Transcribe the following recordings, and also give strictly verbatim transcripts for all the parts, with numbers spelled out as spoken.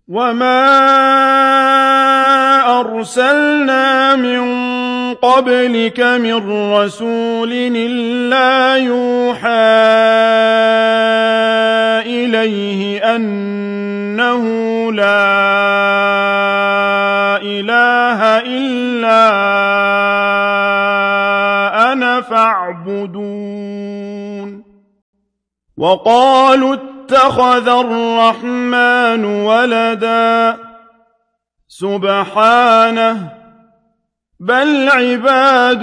وَمَا أَرْسَلْنَا مِن قَبْلِكَ مِن رَّسُولٍ إِلَّا يُوحَىٰ إِلَيْهِ أَنَّهُ لَا إِلَٰهَ إِلَّا أَنَا فَاعْبُدُونِ وَقَالُوا اتَّخَذَ الرَّحْمَٰنُ وَلَدًا سُبْحَانَهُ بَلْ عِبَادٌ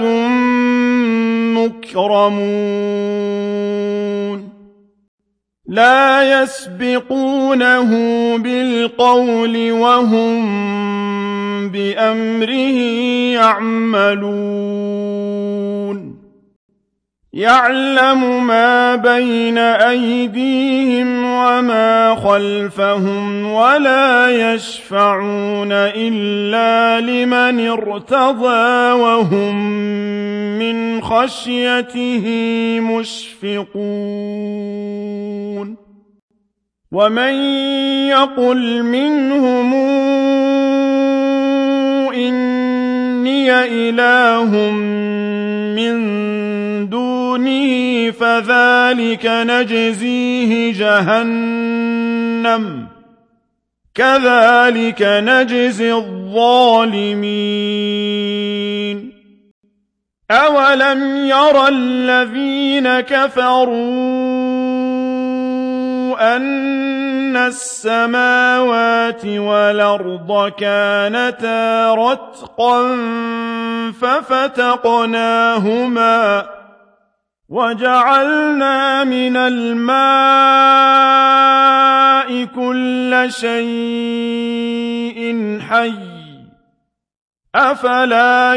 مُّكْرَمُونَ لَا يَسْبِقُونَهُ بِالْقَوْلِ وَهُم بِأَمْرِهِ يَعْمَلُونَ يَعْلَمُ مَا بَيْنَ أَيْدِيهِمْ وَمَا خَلْفَهُمْ وَلَا يَشْفَعُونَ إِلَّا لِمَنِ ارْتَضَىٰ وَهُم مِّنْ خَشْيَتِهِ مُشْفِقُونَ وَمَن يَقُلْ مِنْهُمْ إِنِّي إِلَٰهٌ مِّن دُونِهِ فَذَٰلِكَ نَجْزِيهِ جَهَنَّمَ كَذَٰلِكَ نَجْزِي الظَّالِمِينَ أَوَلَمْ يَرَ الَّذِينَ كَفَرُوا أَنَّ السَّمَاوَاتِ وَالْأَرْضَ كَانَتَا رَتْقًا فَفَتَقْنَاهُمَا وَجَعَلْنَا مِنَ الْمَاءِ كُلَّ شَيْءٍ حَيٍّ ۖ أَفَلَا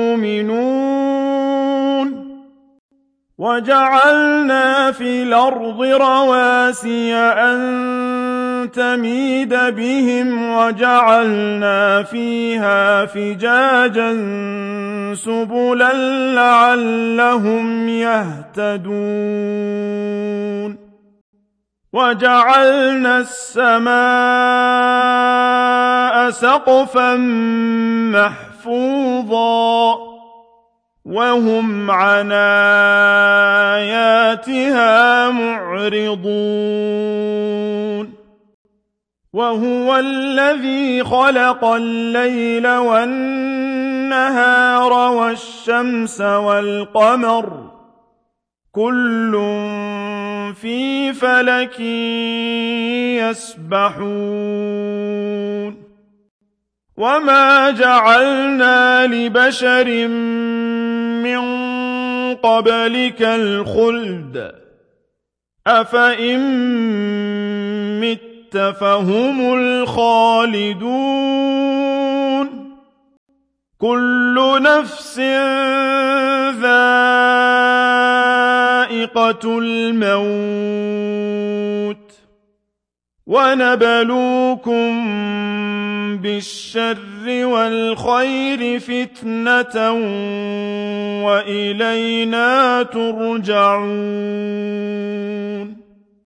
يُؤْمِنُونَ وَجَعَلْنَا فِي الْأَرْضِ رَوَاسِيَ أَن تَمِيدَ بِهِمْ وَجَعَلْنَا فِيهَا فِجَاجًا سُبُلًا لَّعَلَّهُمْ يَهْتَدُونَ وَجَعَلْنَا السَّمَاءَ سَقْفًا مَّحْفُوظًا وَهُمْ عَنْ آيَاتِهَا مُعْرِضُونَ وَهُوَ الَّذِي خَلَقَ اللَّيْلَ وَالنَّهَارَ وَالشَّمْسَ وَالْقَمَرَ كُلٌّ فِي فَلَكٍ يَسْبَحُونَ وَمَا جَعَلْنَا لِبَشَرٍ مِّن قَبْلِكَ الْخُلْدَ أَفَإِن مِّتَّ فَهُمُ الْخَالِدُونَ كُلُّ نَفْسٍ ذَائِقَةُ الْمَوْتِ وَنَبْلُوكُم بِالشَّرِّ وَالْخَيْرِ فِتْنَةً وَإِلَيْنَا تُرْجَعُونَ